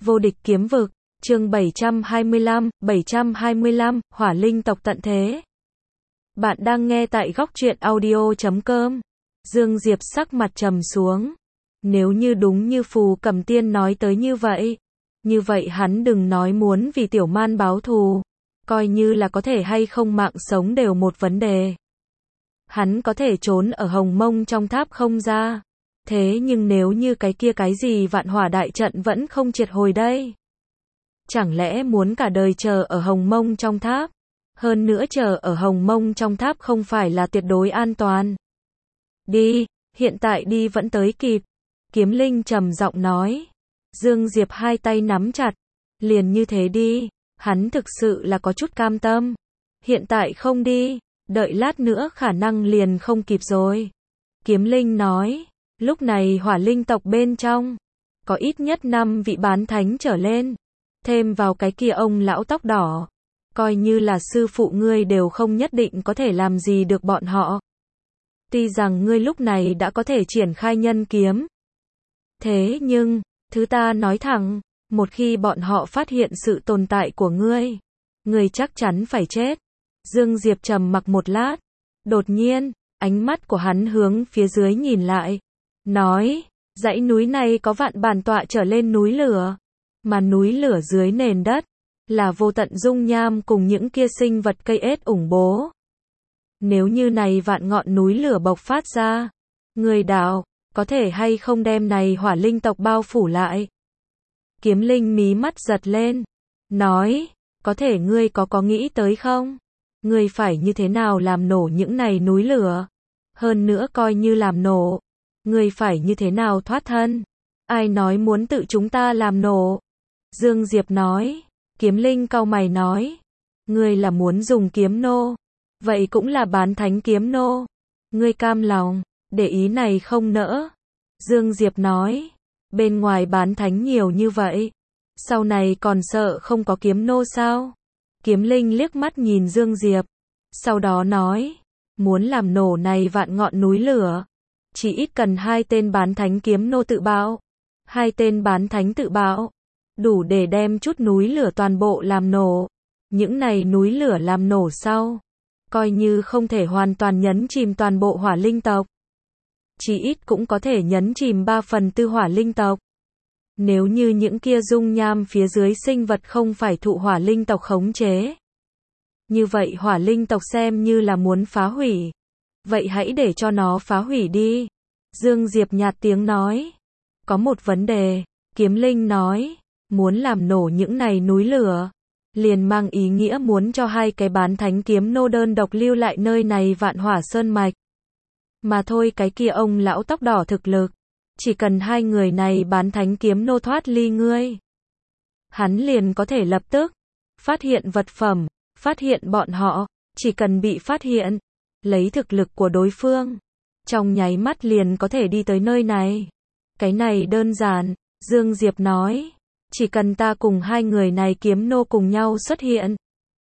Vô địch kiếm vực, chương 725, Hỏa Linh tộc tận thế. Bạn đang nghe tại góc truyện audio.com. Dương Diệp sắc mặt trầm xuống. Nếu như đúng như Phù Cầm Tiên nói tới như vậy hắn đừng nói muốn vì Tiểu Man báo thù, coi như là có thể hay không mạng sống đều một vấn đề. Hắn có thể trốn ở Hồng Mông trong tháp không ra. Thế nhưng nếu như cái gì Vạn Hỏa đại trận vẫn không triệt hồi đây? Chẳng lẽ muốn cả đời chờ ở Hồng Mông trong tháp? Hơn nữa chờ ở Hồng Mông trong tháp không phải là tuyệt đối an toàn. Đi, hiện tại đi vẫn tới kịp. Kiếm Linh trầm giọng nói. Dương Diệp hai tay nắm chặt. Liền như thế đi, hắn thực sự là có chút cam tâm. Hiện tại không đi, đợi lát nữa khả năng liền không kịp rồi. Kiếm Linh nói. Lúc này Hỏa Linh tộc bên trong có ít nhất 5 vị bán thánh trở lên, thêm vào cái kia ông lão tóc đỏ, coi như là sư phụ ngươi đều không nhất định có thể làm gì được bọn họ. Tuy rằng ngươi lúc này đã có thể triển khai nhân kiếm, thế nhưng, thứ ta nói thẳng, một khi bọn họ phát hiện sự tồn tại của ngươi chắc chắn phải chết. Dương Diệp trầm mặc một lát, đột nhiên, ánh mắt của hắn hướng phía dưới nhìn lại. Nói, dãy núi này có vạn bản tọa trở lên núi lửa, mà núi lửa dưới nền đất là vô tận dung nham cùng những kia sinh vật cây ết ủng bố. Nếu như này vạn ngọn núi lửa bộc phát ra, người đạo có thể hay không đem này Hỏa Linh tộc bao phủ lại? Kiếm Linh mí mắt giật lên, nói, có thể ngươi có nghĩ tới không? Ngươi phải như thế nào làm nổ những này núi lửa? Hơn nữa coi như làm nổ, ngươi phải như thế nào thoát thân? Ai nói muốn tự chúng ta làm nổ? Dương Diệp nói. Kiếm Linh cau mày nói. Ngươi là muốn dùng kiếm nô. Vậy cũng là bán thánh kiếm nô. Ngươi cam lòng, để ý này không nỡ. Dương Diệp nói. Bên ngoài bán thánh nhiều như vậy, sau này còn sợ không có kiếm nô sao? Kiếm Linh liếc mắt nhìn Dương Diệp, sau đó nói. Muốn làm nổ này vạn ngọn núi lửa, chỉ ít cần 2 tên bán thánh kiếm nô tự bạo. 2 tên bán thánh tự bạo, đủ để đem chút núi lửa toàn bộ làm nổ. Những này núi lửa làm nổ sau, coi như không thể hoàn toàn nhấn chìm toàn bộ Hỏa Linh tộc, chỉ ít cũng có thể nhấn chìm 3/4 Hỏa Linh tộc. Nếu như những kia dung nham phía dưới sinh vật không phải thụ Hỏa Linh tộc khống chế, như vậy Hỏa Linh tộc xem như là muốn phá hủy. Vậy hãy để cho nó phá hủy đi. Dương Diệp nhạt tiếng nói. Có một vấn đề, Kiếm Linh nói, muốn làm nổ những này núi lửa, liền mang ý nghĩa muốn cho 2 cái bán thánh kiếm nô đơn độc lưu lại nơi này Vạn Hỏa Sơn Mạch. Mà thôi cái kia ông lão tóc đỏ thực lực, chỉ cần 2 người này bán thánh kiếm nô thoát ly ngươi, hắn liền có thể lập tức phát hiện vật phẩm, phát hiện bọn họ, chỉ cần bị phát hiện, lấy thực lực của đối phương, trong nháy mắt liền có thể đi tới nơi này. Cái này đơn giản, Dương Diệp nói, chỉ cần ta cùng 2 người này kiếm nô cùng nhau xuất hiện,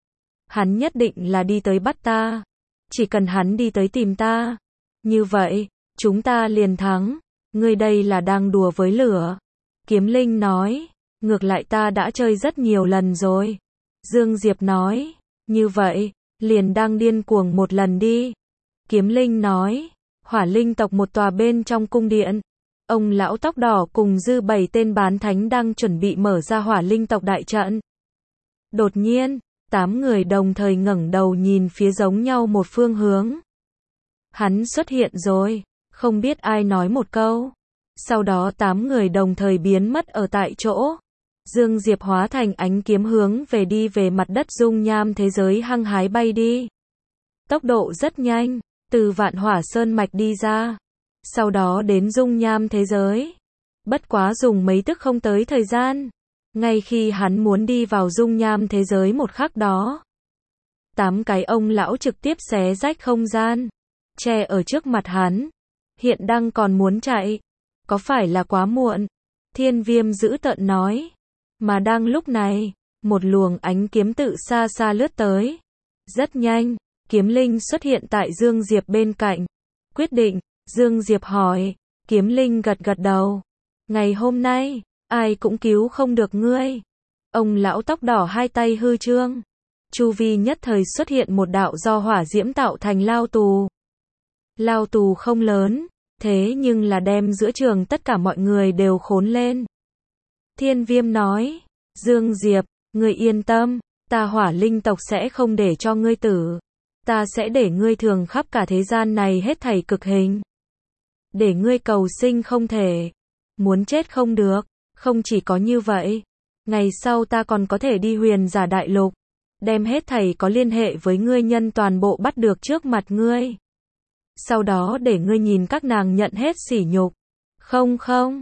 hắn nhất định là đi tới bắt ta. Chỉ cần hắn đi tới tìm ta, như vậy, chúng ta liền thắng. Ngươi đây là đang đùa với lửa. Kiếm Linh nói, ngược lại ta đã chơi rất nhiều lần rồi. Dương Diệp nói, như vậy, liền đang điên cuồng một lần đi. Kiếm Linh nói, Hỏa Linh tộc một tòa bên trong cung điện, ông lão tóc đỏ cùng dư 7 tên bán thánh đang chuẩn bị mở ra Hỏa Linh tộc đại trận. Đột nhiên, 8 người đồng thời ngẩng đầu nhìn phía giống nhau một phương hướng. Hắn xuất hiện rồi, không biết ai nói một câu. Sau đó 8 người đồng thời biến mất ở tại chỗ. Dương Diệp hóa thành ánh kiếm hướng về mặt đất dung nham thế giới hăng hái bay đi. Tốc độ rất nhanh, từ Vạn Hỏa Sơn Mạch đi ra, sau đó đến dung nham thế giới. Bất quá dùng mấy tức không tới thời gian, ngay khi hắn muốn đi vào dung nham thế giới một khắc đó, 8 cái ông lão trực tiếp xé rách không gian, che ở trước mặt hắn. Hiện đang còn muốn chạy, có phải là quá muộn? Thiên Viêm dữ tợn nói. Mà đang lúc này, một luồng ánh kiếm tự xa xa lướt tới. Rất nhanh, Kiếm Linh xuất hiện tại Dương Diệp bên cạnh. Quyết định, Dương Diệp hỏi. Kiếm Linh gật gật đầu. Ngày hôm nay, ai cũng cứu không được ngươi. Ông lão tóc đỏ hai tay hư trương. Chu vi nhất thời xuất hiện một đạo do hỏa diễm tạo thành lao tù. Lao tù không lớn, thế nhưng là đem giữa trường tất cả mọi người đều khốn lên. Thiên Viêm nói, Dương Diệp, ngươi yên tâm, ta hỏa linh tộc sẽ không để cho ngươi tử. Ta sẽ để ngươi thường khắp cả thế gian này hết thảy cực hình. Để ngươi cầu sinh không thể. Muốn chết không được. Không chỉ có như vậy. Ngày sau ta còn có thể đi Huyền Giả Đại Lục. Đem hết thảy có liên hệ với ngươi nhân toàn bộ bắt được trước mặt ngươi. Sau đó để ngươi nhìn các nàng nhận hết sỉ nhục. Không,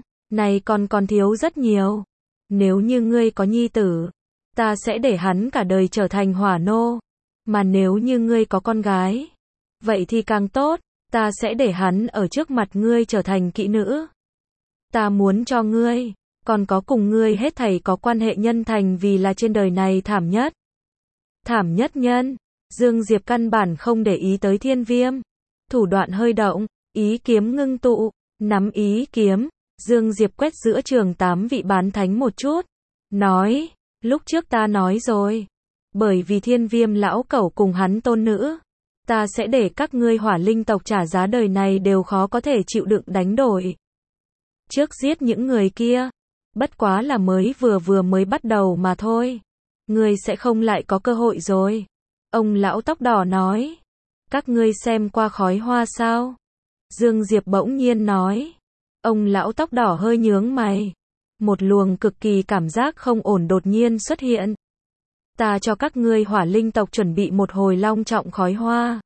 này còn thiếu rất nhiều. Nếu như ngươi có nhi tử, ta sẽ để hắn cả đời trở thành hỏa nô. Mà nếu như ngươi có con gái, vậy thì càng tốt, ta sẽ để hắn ở trước mặt ngươi trở thành kỹ nữ. Ta muốn cho ngươi, còn có cùng ngươi hết thảy có quan hệ nhân thành vì là trên đời này thảm nhất. Thảm nhất nhân, Dương Diệp căn bản không để ý tới Thiên Viêm. Thủ đoạn hơi động, ý kiếm ngưng tụ, nắm ý kiếm, Dương Diệp quét giữa trường 8 vị bán thánh một chút. Nói, lúc trước ta nói rồi. Bởi vì Thiên Viêm lão cẩu cùng hắn tôn nữ, ta sẽ để các ngươi hỏa linh tộc trả giá đời này đều khó có thể chịu đựng đánh đổi. Trước giết những người kia, bất quá là mới bắt đầu mà thôi. Ngươi sẽ không lại có cơ hội rồi. Ông lão tóc đỏ nói, các ngươi xem qua khói hoa sao? Dương Diệp bỗng nhiên nói. Ông lão tóc đỏ hơi nhướng mày. Một luồng cực kỳ cảm giác không ổn đột nhiên xuất hiện. Ta cho các ngươi hỏa linh tộc chuẩn bị một hồi long trọng khói hoa.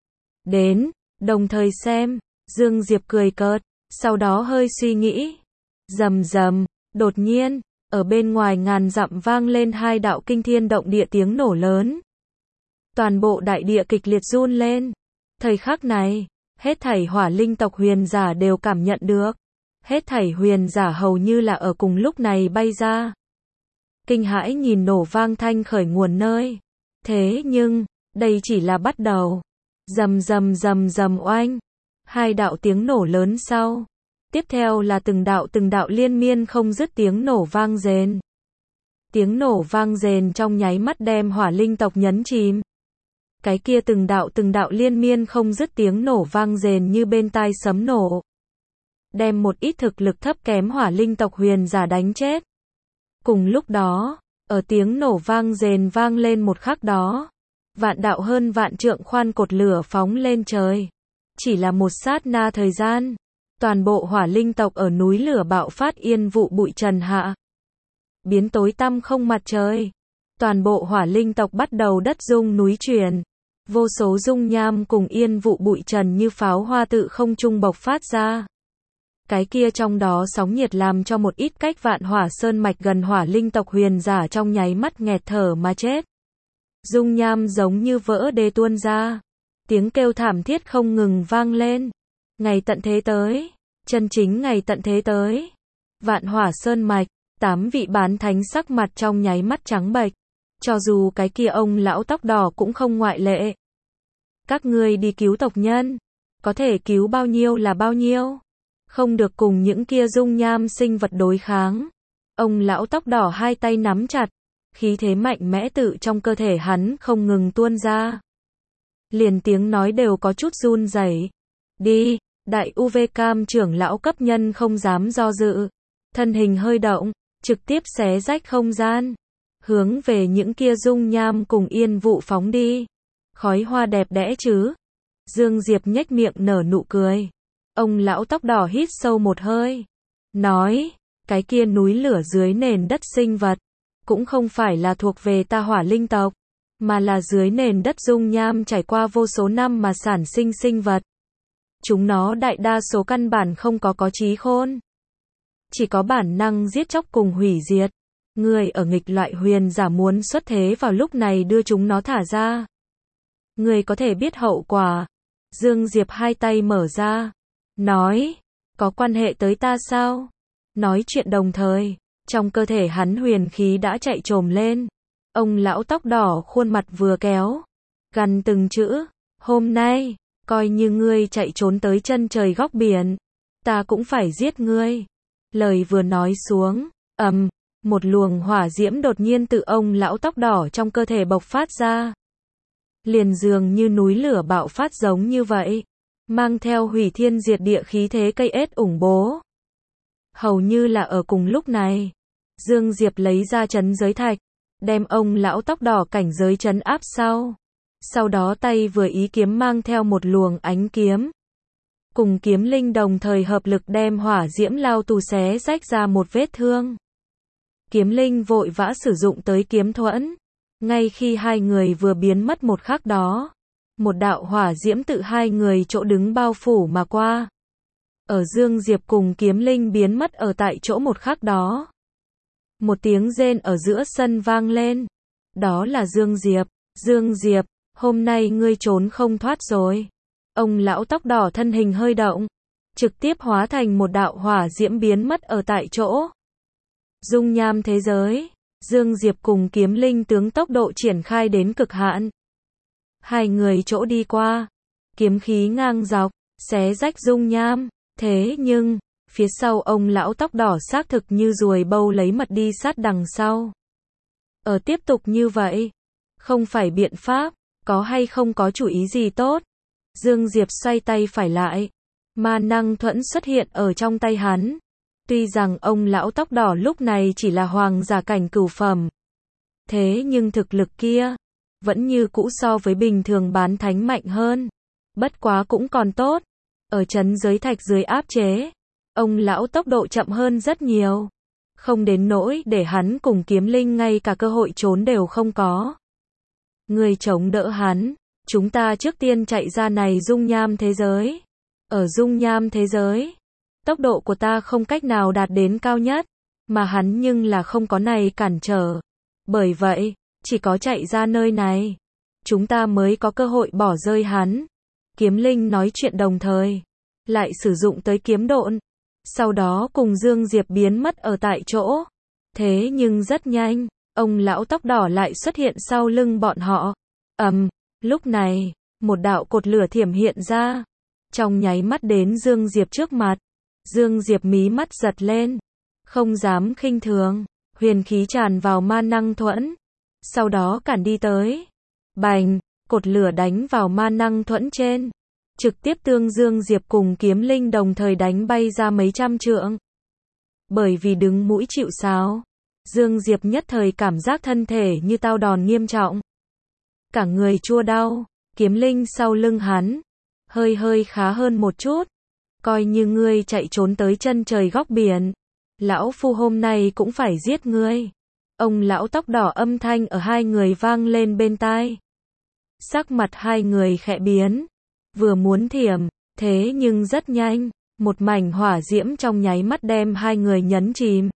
Đến, đồng thời xem. Dương Diệp cười cợt, sau đó hơi suy nghĩ. Rầm rầm, đột nhiên, ở bên ngoài ngàn dặm vang lên hai đạo kinh thiên động địa tiếng nổ lớn. Toàn bộ đại địa kịch liệt run lên. Thời khắc này, hết thảy hỏa linh tộc huyền giả đều cảm nhận được. Hết thảy huyền giả hầu như là ở cùng lúc này bay ra. Kinh hãi nhìn nổ vang thanh khởi nguồn nơi. Thế nhưng, đây chỉ là bắt đầu. Rầm rầm rầm rầm oanh. Hai đạo tiếng nổ lớn sau. Tiếp theo là từng đạo liên miên không dứt tiếng nổ vang rền. Tiếng nổ vang rền trong nháy mắt đem hỏa linh tộc nhấn chìm. Cái kia từng đạo liên miên không dứt tiếng nổ vang rền như bên tai sấm nổ. Đem một ít thực lực thấp kém hỏa linh tộc huyền giả đánh chết. Cùng lúc đó, ở tiếng nổ vang rền vang lên một khắc đó, vạn đạo hơn vạn trượng khoan cột lửa phóng lên trời. Chỉ là một sát na thời gian, toàn bộ hỏa linh tộc ở núi lửa bạo phát yên vụ bụi trần hạ. Biến tối tăm không mặt trời. Toàn bộ hỏa linh tộc bắt đầu đất rung núi chuyển. Vô số dung nham cùng yên vụ bụi trần như pháo hoa tự không trung bộc phát ra. Cái kia trong đó sóng nhiệt làm cho một ít cách vạn hỏa sơn mạch gần hỏa linh tộc huyền giả trong nháy mắt nghẹt thở mà chết. Dung nham giống như vỡ đê tuôn ra. Tiếng kêu thảm thiết không ngừng vang lên. Ngày tận thế tới. Chân chính ngày tận thế tới. Vạn hỏa sơn mạch, 8 vị bán thánh sắc mặt trong nháy mắt trắng bệch. Cho dù cái kia ông lão tóc đỏ cũng không ngoại lệ. Các ngươi đi cứu tộc nhân. Có thể cứu bao nhiêu là bao nhiêu. Không được cùng những kia dung nham sinh vật đối kháng. Ông lão tóc đỏ hai tay nắm chặt. Khí thế mạnh mẽ tự trong cơ thể hắn không ngừng tuôn ra. Liền tiếng nói đều có chút run rẩy. Đi, đại UV Cam trưởng lão cấp nhân không dám do dự. Thân hình hơi động, trực tiếp xé rách không gian. Hướng về những kia dung nham cùng yên vụ phóng đi. Khói hoa đẹp đẽ chứ. Dương Diệp nhếch miệng nở nụ cười. Ông lão tóc đỏ hít sâu một hơi. Nói, cái kia núi lửa dưới nền đất sinh vật. Cũng không phải là thuộc về ta hỏa linh tộc. Mà là dưới nền đất dung nham trải qua vô số năm mà sản sinh sinh vật. Chúng nó đại đa số căn bản không có trí khôn. Chỉ có bản năng giết chóc cùng hủy diệt. Người ở nghịch loại huyền giả muốn xuất thế vào lúc này đưa chúng nó thả ra. Người có thể biết hậu quả. Dương Diệp hai tay mở ra. Nói, có quan hệ tới ta sao? Nói chuyện đồng thời, trong cơ thể hắn huyền khí đã chạy trồm lên. Ông lão tóc đỏ khuôn mặt vừa kéo. Gằn từng chữ, hôm nay, coi như ngươi chạy trốn tới chân trời góc biển. Ta cũng phải giết ngươi. Lời vừa nói xuống, một luồng hỏa diễm đột nhiên từ ông lão tóc đỏ trong cơ thể bộc phát ra. Liền dường như núi lửa bạo phát giống như vậy, mang theo hủy thiên diệt địa khí thế cây ết ủng bố. Hầu như là ở cùng lúc này, Dương Diệp lấy ra trấn giới thạch, đem ông lão tóc đỏ cảnh giới trấn áp sau đó tay vừa ý kiếm mang theo một luồng ánh kiếm. Cùng kiếm linh đồng thời hợp lực đem hỏa diễm lao tù xé rách ra một vết thương. Kiếm linh vội vã sử dụng tới kiếm thuẫn. Ngay khi hai người vừa biến mất một khắc đó, một đạo hỏa diễm tự hai người chỗ đứng bao phủ mà qua. Ở Dương Diệp cùng kiếm linh biến mất ở tại chỗ một khắc đó. Một tiếng rên ở giữa sân vang lên. Đó là Dương Diệp. Dương Diệp, hôm nay ngươi trốn không thoát rồi. Ông lão tóc đỏ thân hình hơi động, trực tiếp hóa thành một đạo hỏa diễm biến mất ở tại chỗ. Dung nham thế giới, Dương Diệp cùng kiếm linh tướng tốc độ triển khai đến cực hạn. Hai người chỗ đi qua, kiếm khí ngang dọc, xé rách dung nham, thế nhưng, phía sau ông lão tóc đỏ xác thực như ruồi bâu lấy mật đi sát đằng sau. Ở tiếp tục như vậy, không phải biện pháp, có hay không có chủ ý gì tốt. Dương Diệp xoay tay phải lại, ma năng thuẫn xuất hiện ở trong tay hắn. Tuy rằng ông lão tóc đỏ lúc này chỉ là hoàng giả cảnh cửu phẩm, thế nhưng thực lực kia vẫn như cũ so với bình thường bán thánh mạnh hơn. Bất quá cũng còn tốt, ở trấn giới thạch dưới áp chế, ông lão tốc độ chậm hơn rất nhiều, không đến nỗi để hắn cùng kiếm linh ngay cả cơ hội trốn đều không có. Người chống đỡ hắn, chúng ta trước tiên chạy ra này dung nham thế giới. Ở dung nham thế giới, tốc độ của ta không cách nào đạt đến cao nhất, mà hắn nhưng là không có này cản trở. Bởi vậy, chỉ có chạy ra nơi này, chúng ta mới có cơ hội bỏ rơi hắn. Kiếm linh nói chuyện đồng thời, lại sử dụng tới kiếm độn, sau đó cùng Dương Diệp biến mất ở tại chỗ. Thế nhưng rất nhanh, ông lão tóc đỏ lại xuất hiện sau lưng bọn họ. Lúc này, một đạo cột lửa thiểm hiện ra, trong nháy mắt đến Dương Diệp trước mặt. Dương Diệp mí mắt giật lên, không dám khinh thường, huyền khí tràn vào ma năng thuẫn, sau đó cản đi tới. Bành, cột lửa đánh vào ma năng thuẫn trên, trực tiếp tương Dương Diệp cùng kiếm linh đồng thời đánh bay ra mấy trăm trượng. Bởi vì đứng mũi chịu sáo, Dương Diệp nhất thời cảm giác thân thể như tao đòn nghiêm trọng. Cả người chua đau, kiếm linh sau lưng hắn, hơi khá hơn một chút. Coi như ngươi chạy trốn tới chân trời góc biển, lão phu hôm nay cũng phải giết ngươi. Ông lão tóc đỏ âm thanh ở hai người vang lên bên tai. Sắc mặt hai người khẽ biến, vừa muốn thiểm, thế nhưng rất nhanh, một mảnh hỏa diễm trong nháy mắt đem hai người nhấn chìm.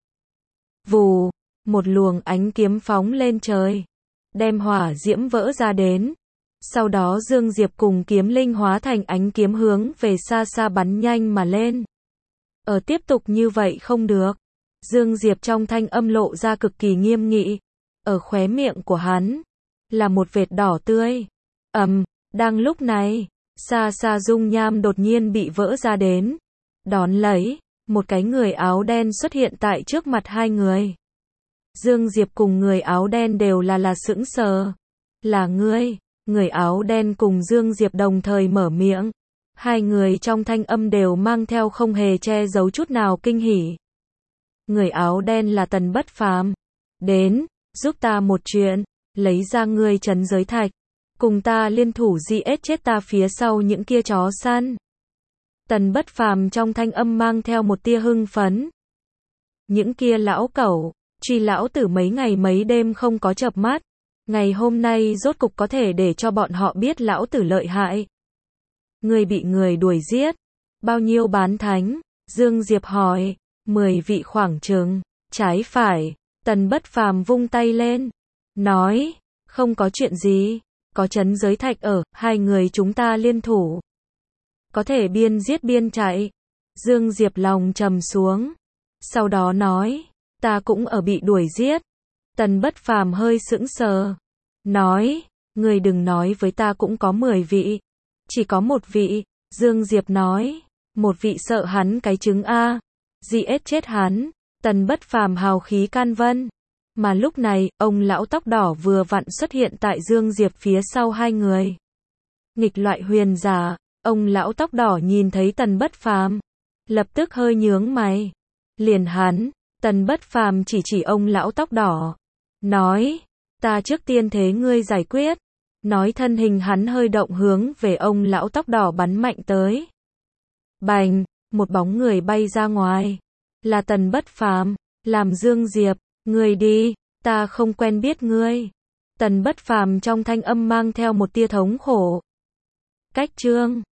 Vù, một luồng ánh kiếm phóng lên trời, đem hỏa diễm vỡ ra đến. Sau đó Dương Diệp cùng kiếm linh hóa thành ánh kiếm hướng về xa xa bắn nhanh mà lên. Ở tiếp tục như vậy không được. Dương Diệp trong thanh âm lộ ra cực kỳ nghiêm nghị. Ở khóe miệng của hắn là một vệt đỏ tươi. Đang lúc này, xa xa dung nham đột nhiên bị vỡ ra đến. Đón lấy, một cái người áo đen xuất hiện tại trước mặt hai người. Dương Diệp cùng người áo đen đều là sững sờ. Là ngươi? Người áo đen cùng Dương Diệp đồng thời mở miệng. Hai người trong thanh âm đều mang theo không hề che giấu chút nào kinh hỉ. Người áo đen là Tần Bất Phàm. Đến, giúp ta một chuyện, lấy ra ngươi trấn giới thạch, cùng ta liên thủ giết chết ta phía sau những kia chó săn. Tần Bất Phàm trong thanh âm mang theo một tia hưng phấn. Những kia lão cẩu, truy lão tử mấy ngày mấy đêm không có chợp mắt. Ngày hôm nay rốt cục có thể để cho bọn họ biết lão tử lợi hại. Người bị người đuổi giết. Bao nhiêu bán thánh? Dương Diệp hỏi. 10 vị khoảng chừng. Trái phải. Tần Bất Phàm vung tay lên. Nói. Không có chuyện gì. Có trấn giới thạch ở. Hai người chúng ta liên thủ. Có thể biên giết biên chạy. Dương Diệp lòng trầm xuống. Sau đó nói. Ta cũng ở bị đuổi giết. Tần Bất Phàm hơi sững sờ. Nói, người đừng nói với ta cũng có 10 vị. Chỉ có một vị. Dương Diệp nói, một vị sợ hắn cái trứng a. Giết chết hắn. Tần Bất Phàm hào khí can vân. Mà lúc này, ông lão tóc đỏ vừa vặn xuất hiện tại Dương Diệp phía sau hai người. Nghịch loại huyền giả, ông lão tóc đỏ nhìn thấy Tần Bất Phàm, lập tức hơi nhướng mày. Liền hắn, Tần Bất Phàm chỉ ông lão tóc đỏ, nói, ta trước tiên thế ngươi giải quyết. Nói thân hình hắn hơi động hướng về ông lão tóc đỏ bắn mạnh tới. Bành, một bóng người bay ra ngoài. Là Tần Bất Phàm, làm Dương Diệp, ngươi đi, ta không quen biết ngươi. Tần Bất Phàm trong thanh âm mang theo một tia thống khổ. Cách chương